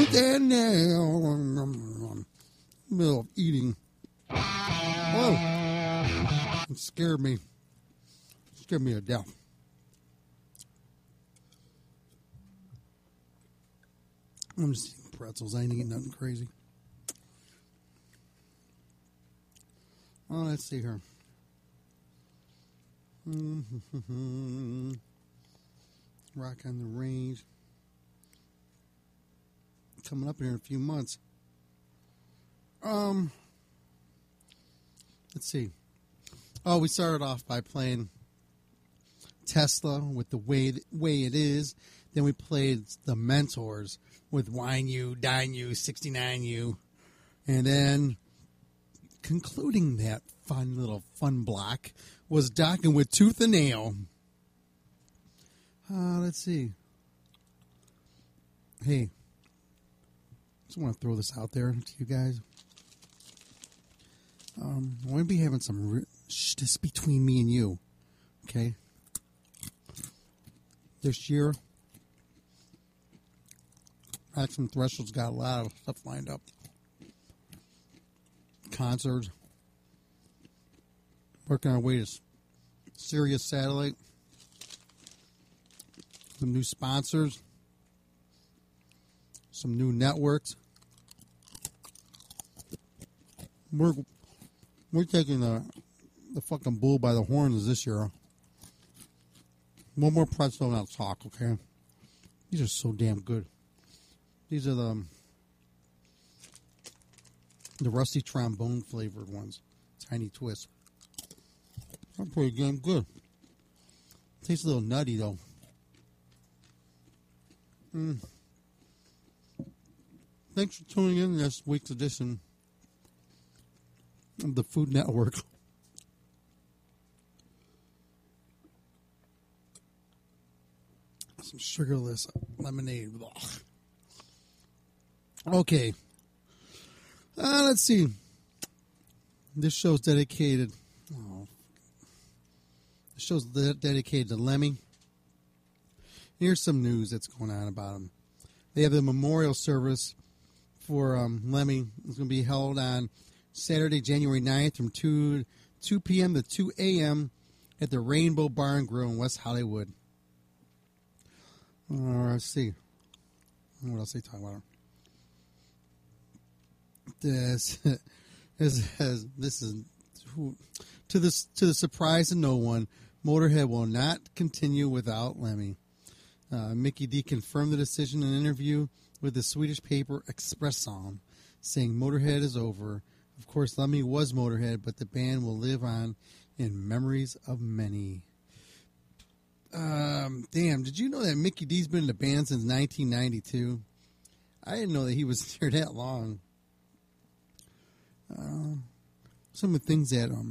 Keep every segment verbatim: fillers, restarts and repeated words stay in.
right there now. Middle of eating. Whoa. It scared me. It scared me to death. I'm just eating pretzels. I ain't eating nothing crazy. Oh, let's see here. Rock on the Range. Coming up here in a few months. Um, let's see. Oh, we started off by playing Tesla with The Way Way It Is. Then we played The Mentors with Wine U, Dine U, sixty-nine U. And then concluding that fun little fun block was Docking with Tooth and Nail. Uh, let's see. Hey, just want to throw this out there to you guys. Um, I'm going to be having some... Re- shh, this is between me and you. Okay? This year, Maximum Threshold's got a lot of stuff lined up. Concerts. Working our way to Sirius Satellite. Some new sponsors. Some new networks. We're we're taking the the fucking bull by the horns this year. One more pretzel and I'll talk, okay? These are so damn good. These are the the rusty trombone flavored ones. Tiny twist. They're pretty damn good. Tastes a little nutty though. Mm. Thanks for tuning in to this week's edition of the Food Network. Some sugarless lemonade. Ugh. Okay. Uh, let's see. This show's dedicated. Oh, this show's de- dedicated to Lemmy. Here's some news that's going on about him. They have the memorial service for um, Lemmy. It's going to be held on Saturday, January ninth from two p.m. to two a.m. at the Rainbow Bar and Grill in West Hollywood. Uh, let's see. What else are they talking about? This, this, has, this is who, to the to the surprise of no one. Motorhead will not continue without Lemmy. Uh, Mickey D confirmed the decision in an interview with the Swedish paper Expressen, saying Motorhead is over. Of course, Lemmy was Motorhead, but the band will live on in memories of many. Um, damn, did you know that Mickey D's been in the band since nineteen ninety-two? I didn't know that he was there that long. Uh, some of the things that um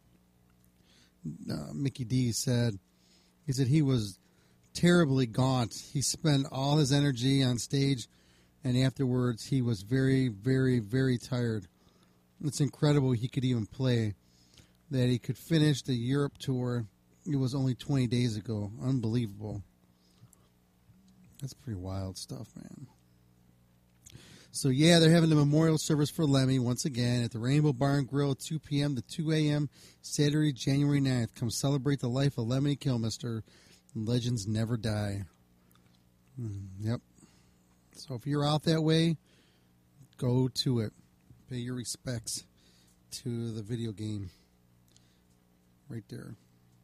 uh, Mickey D said, he said he was terribly gaunt. He spent all his energy on stage, and afterwards he was very, very, very tired. It's incredible he could even play. That he could finish the Europe tour. It was only twenty days ago. Unbelievable. That's pretty wild stuff, man. So, yeah, they're having the memorial service for Lemmy once again at the Rainbow Bar and Grill at two p.m. to two a.m. Saturday, January ninth. Come celebrate the life of Lemmy Kilmister. Legends never die. Mm, yep. So if you're out that way, go to it. Pay your respects to the video game. Right there.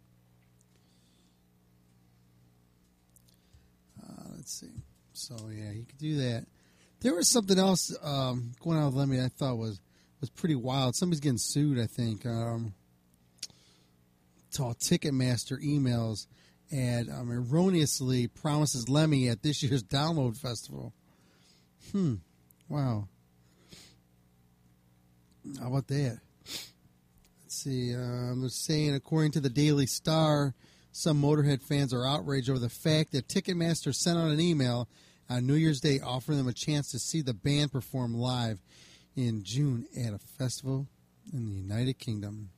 Uh, let's see. So, yeah, you could do that. There was something else um, going on with Lemmy I thought was, was pretty wild. Somebody's getting sued, I think. Um, to all Ticketmaster emails and um, erroneously promises Lemmy at this year's Download Festival. Hmm. Wow. How about that? Let's see. Um, they're saying, according to the Daily Star, some Motorhead fans are outraged over the fact that Ticketmaster sent out an email on New Year's Day offering them a chance to see the band perform live in June at a festival in the United Kingdom.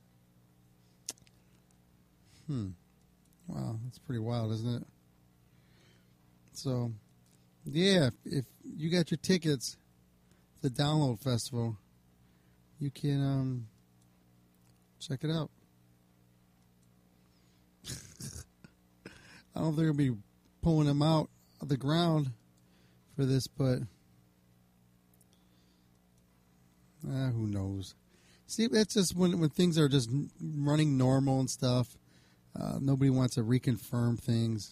Hmm. Wow, that's pretty wild, isn't it? So, Yeah, if you got your tickets to the Download Festival, you can um, check it out. I don't think they're going to be pulling them out of the ground for this, but uh, who knows? See, that's just when when things are just running normal and stuff. Uh, nobody wants to reconfirm things.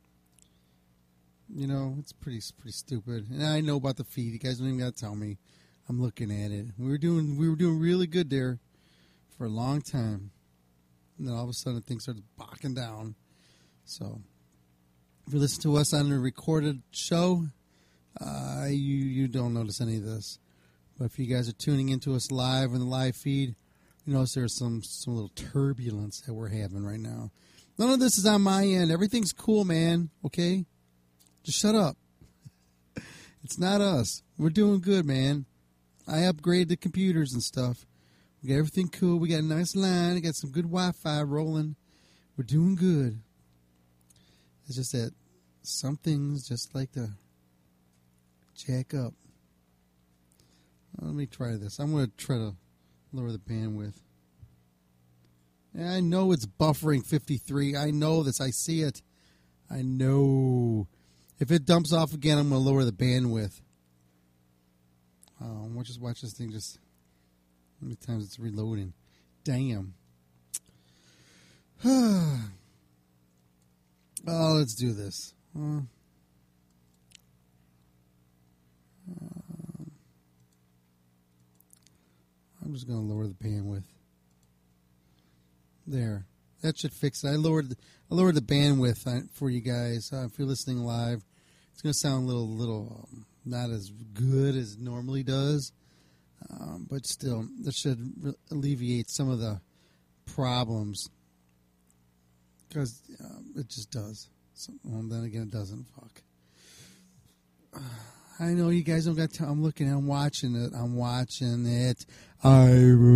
You know, it's pretty pretty stupid. And I know about the feed. You guys don't even got to tell me. I'm looking at it. We were doing we were doing really good there for a long time, and then all of a sudden things started bocking down. So, if you listen to us on a recorded show, uh, you you don't notice any of this. But if you guys are tuning into us live in the live feed, you notice there's some, some little turbulence that we're having right now. None of this is on my end. Everything's cool, man. Okay? Just shut up. It's not us. We're doing good, man. I upgraded the computers and stuff. We got everything cool. We got a nice line. We got some good Wi-Fi rolling. We're doing good. It's just that some things just like to jack up. Let me try this. I'm going to try to lower the bandwidth. Yeah, I know it's buffering fifty-three. I know this. I see it. I know. If it dumps off again, I'm going to lower the bandwidth. Um, we'll just watch this thing just... How many times it's reloading? Damn. Oh, let's do this. Uh, uh, I'm just going to lower the bandwidth. There. That should fix it. I lowered, I lowered the bandwidth for you guys. Uh, if you're listening live, it's going to sound a little, little um, not as good as it normally does. Um, but still, that should re- alleviate some of the problems. Because uh, it just does. So, well, then again, it doesn't. Fuck. Uh, I know you guys don't got time. I'm looking. I'm watching it. I'm watching it. I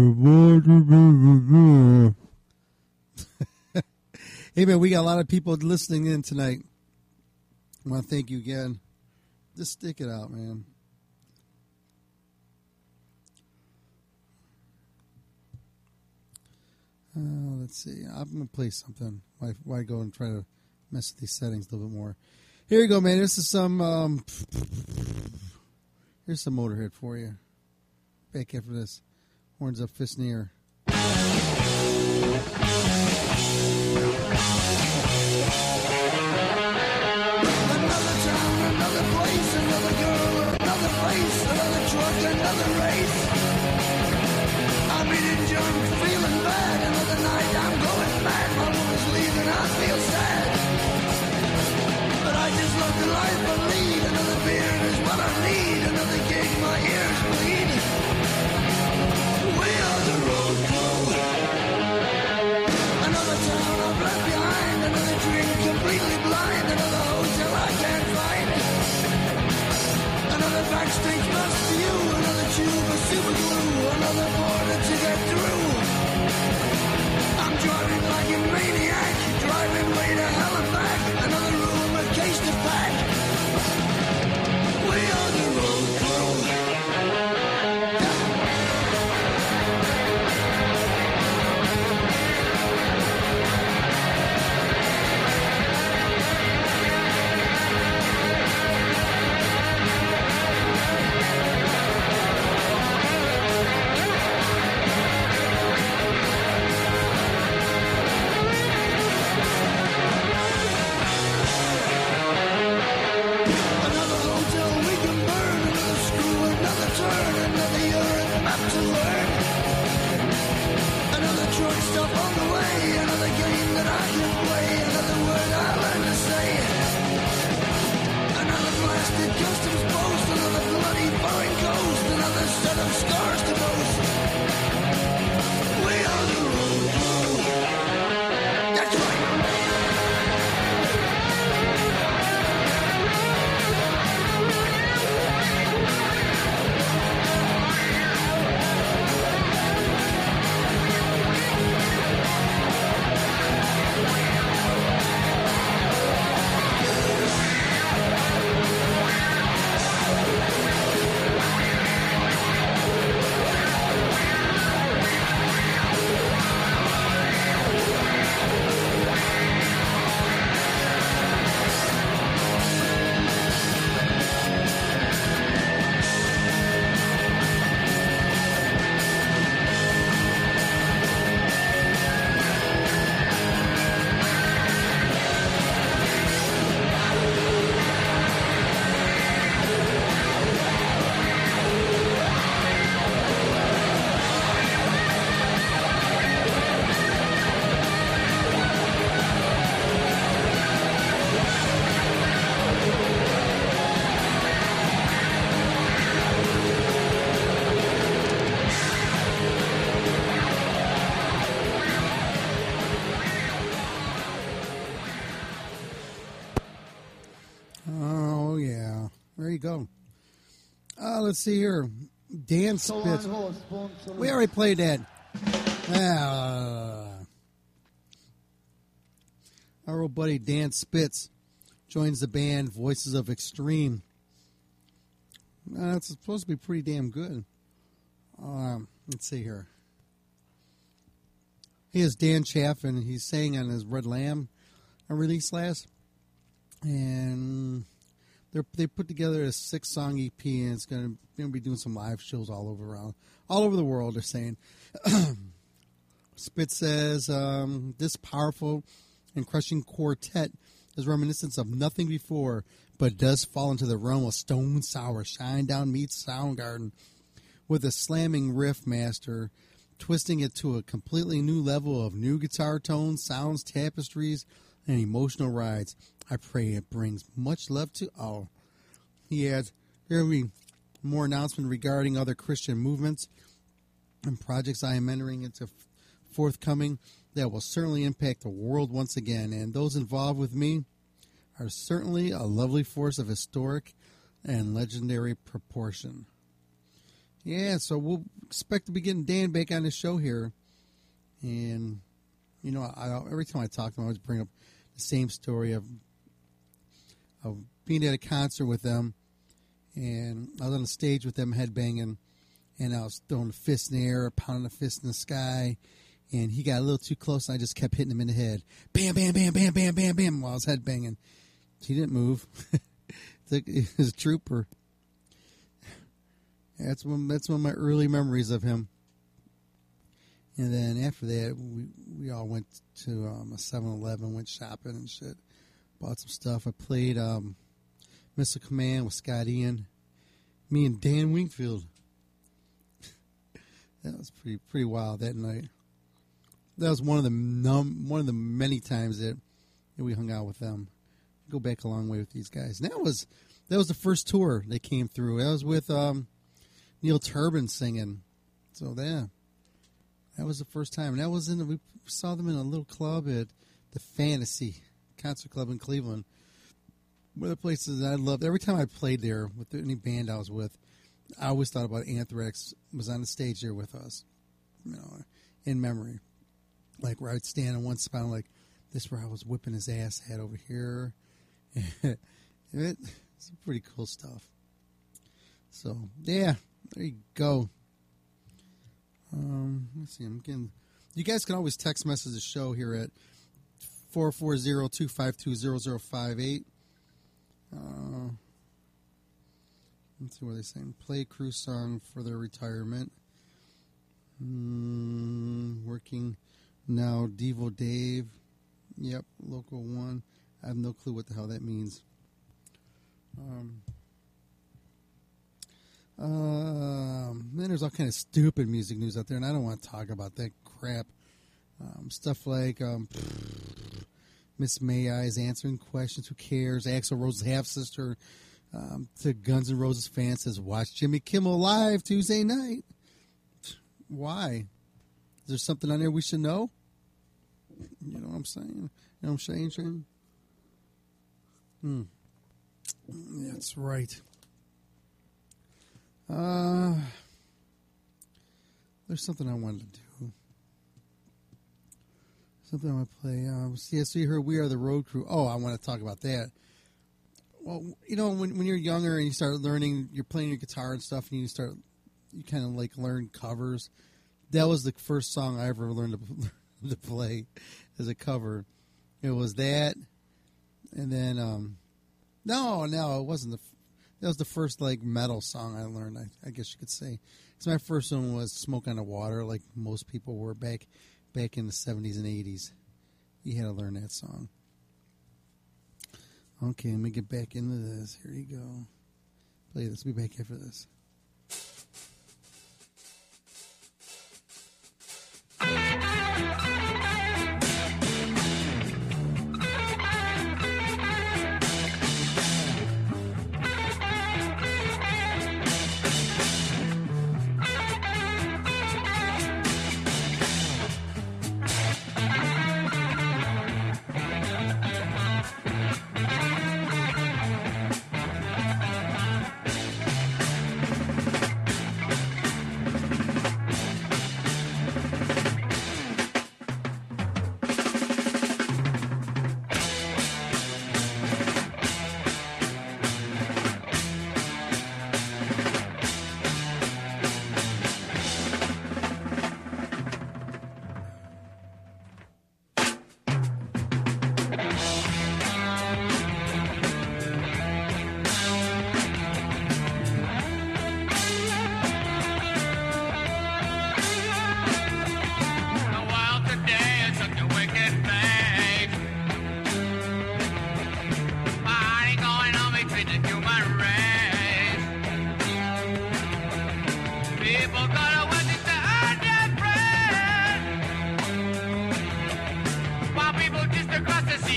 Hey, man, we got a lot of people listening in tonight. I want to thank you again. Just stick it out, man. Uh, let's see. I'm going to play something. Why, why go and try to mess with these settings a little bit more? Here you go, man. This is some, um, here's some Motorhead for you. Back after this. Horns up, fist in the air. Another town, another place, another girl, another face, another truck, another race. I'm eating junk, feeling bad. Another night, I'm going mad. My woman's leaving, I feel sad. But I just love the life I lead. Another beer is what I need. Another gig, my ears bleed. We are the road crew. Another town I've left behind. Another drink, completely blind. Another hotel I can't find. Another backstage bus for you. Another tube of super glue. Another border to get through. I'm driving like a maniac. Driving way to hell and back. Another room, a case to pack. We are the road crew. Stuff on the way, another game that I can play, another word I learn to say, another blasted customs post, another bloody foreign coast, another set of scars to boast. We are the road crew. That's right. you go. Uh, let's see here. Dan Spitz. We already played that. Uh, our old buddy Dan Spitz joins the band Voices of Extreme. Uh, it's supposed to be pretty damn good. Um, let's see here. He is Dan Chaffin. He sang on his Red Lamb release last. And they they put together a six-song E P, and it's going to be doing some live shows all over around, all over the world, they're saying. Spitz says, um, this powerful and crushing quartet is reminiscent of nothing before, but does fall into the realm of Stone Sour, Shinedown meets Soundgarden, with a slamming riff master, twisting it to a completely new level of new guitar tones, sounds, tapestries, and emotional rides. I pray it brings much love to all. He adds, there will be more announcement regarding other Christian movements and projects I am entering into forthcoming that will certainly impact the world once again, and those involved with me are certainly a lovely force of historic and legendary proportion. Yeah, so we'll expect to be getting Dan back on the show here. And, you know, I, every time I talk to him, I always bring up the same story of, of being at a concert with them. And I was on the stage with them headbanging, and I was throwing a fist in the air, pounding a fist in the sky. And he got a little too close, and I just kept hitting him in the head. Bam, bam, bam, bam, bam, bam, bam, while I was headbanging. He didn't move. He was a trooper. That's one. That's one of my early memories of him. And then after that, we we all went to um, a seven eleven, went shopping and shit, bought some stuff. I played um, Missile Command with Scott Ian, me and Dan Wingfield. That was pretty pretty wild that night. That was one of the num one of the many times that, that we hung out with them. Go back a long way with these guys. And that was that was the first tour they came through. That was with um, Neil Turbin singing. So yeah, that was the first time. And that was in the, we saw them in a little club at the Fantasy Concert Club in Cleveland. One of the places that I loved. Every time I played there with any band I was with, I always thought about Anthrax was on the stage there with us, you know, in memory. Like where I'd stand in one spot, I'm like, this is where I was whipping his ass, head over here. it, it's pretty cool stuff. So, yeah, there you go. Um, let's see, I'm getting, you guys can always text message the show here at four four zero, two five two, zero zero five eight. Uh, let's see what they're saying. Play crew song for their retirement. Mm, working now, Devo Dave. Yep, local one. I have no clue what the hell that means. Um, um, then there's all kind of stupid music news out there, and I don't want to talk about that crap. Um, stuff like um, Miss May I is answering questions. Who cares? Axl Rose's half sister um, to Guns N' Roses fans says, "Watch Jimmy Kimmel live Tuesday night." Why? Is there something on there we should know? You know what I'm saying? You know what I'm saying, Shane? Hmm. That's right. Uh, there's something I wanted to do. Something I want to play. Um, yeah, so you heard We Are the Road Crew. Oh, I want to talk about that. Well, you know, when when you're younger and you start learning, you're playing your guitar and stuff, and you start, you kind of like learn covers. That was the first song I ever learned to, to play as a cover. It was that, and then um, no, no, it wasn't the. That was the first like metal song I learned. I, I guess you could say. Because my first one was "Smoke on the Water," like most people were back back in the seventies and eighties. You had to learn that song. Okay, let me get back into this. Here you go. Play this. Be back after this.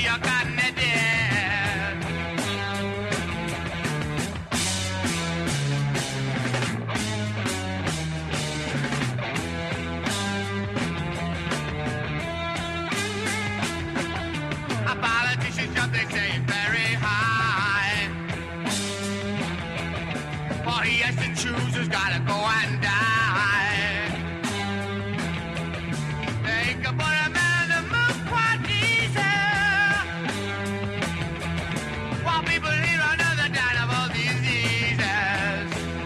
you're cutting it dead. A politician's job, they say, is very high. For he has to choose who's gotta go and die. They can put a man to move quite easy, while people here are another down of all diseases.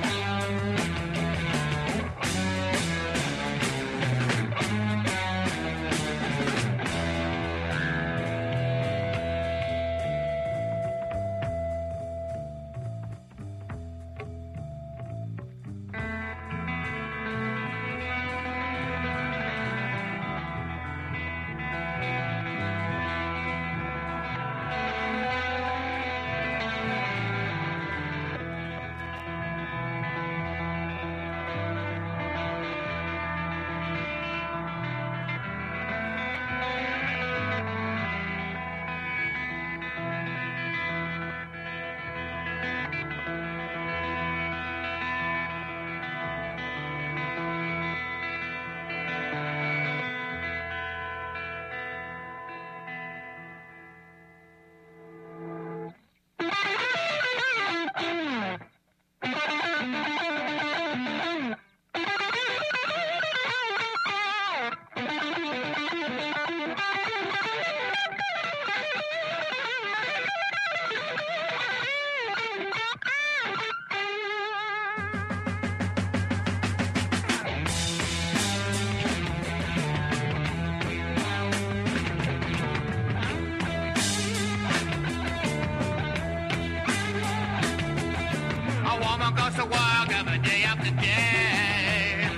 A woman goes to work every day after day.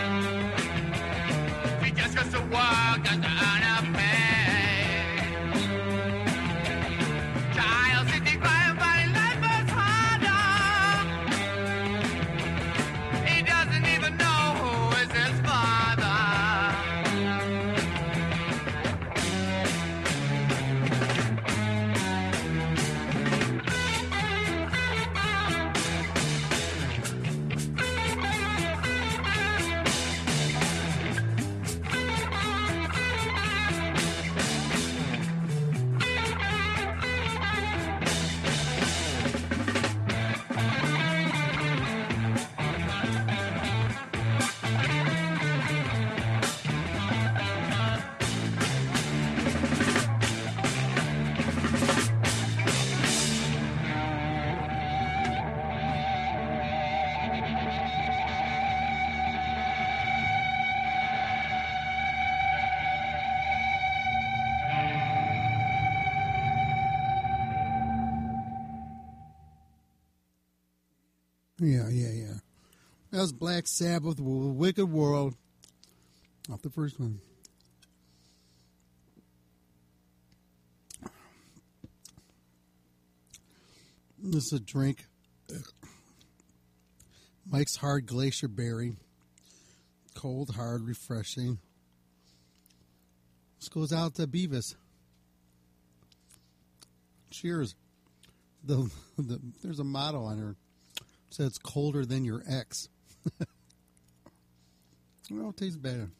She just goes to work just to earn her pay. Child sitting crying, finding life is harder. He doesn't even know who is his father. Yeah, yeah, yeah. That was Black Sabbath, Wicked World, off the first one. This is a drink. Mike's Hard Glacier Berry. Cold, hard, refreshing. This goes out to Beavis. Cheers. The, the There's a motto on her. It says colder than your ex. Well, it tastes bad.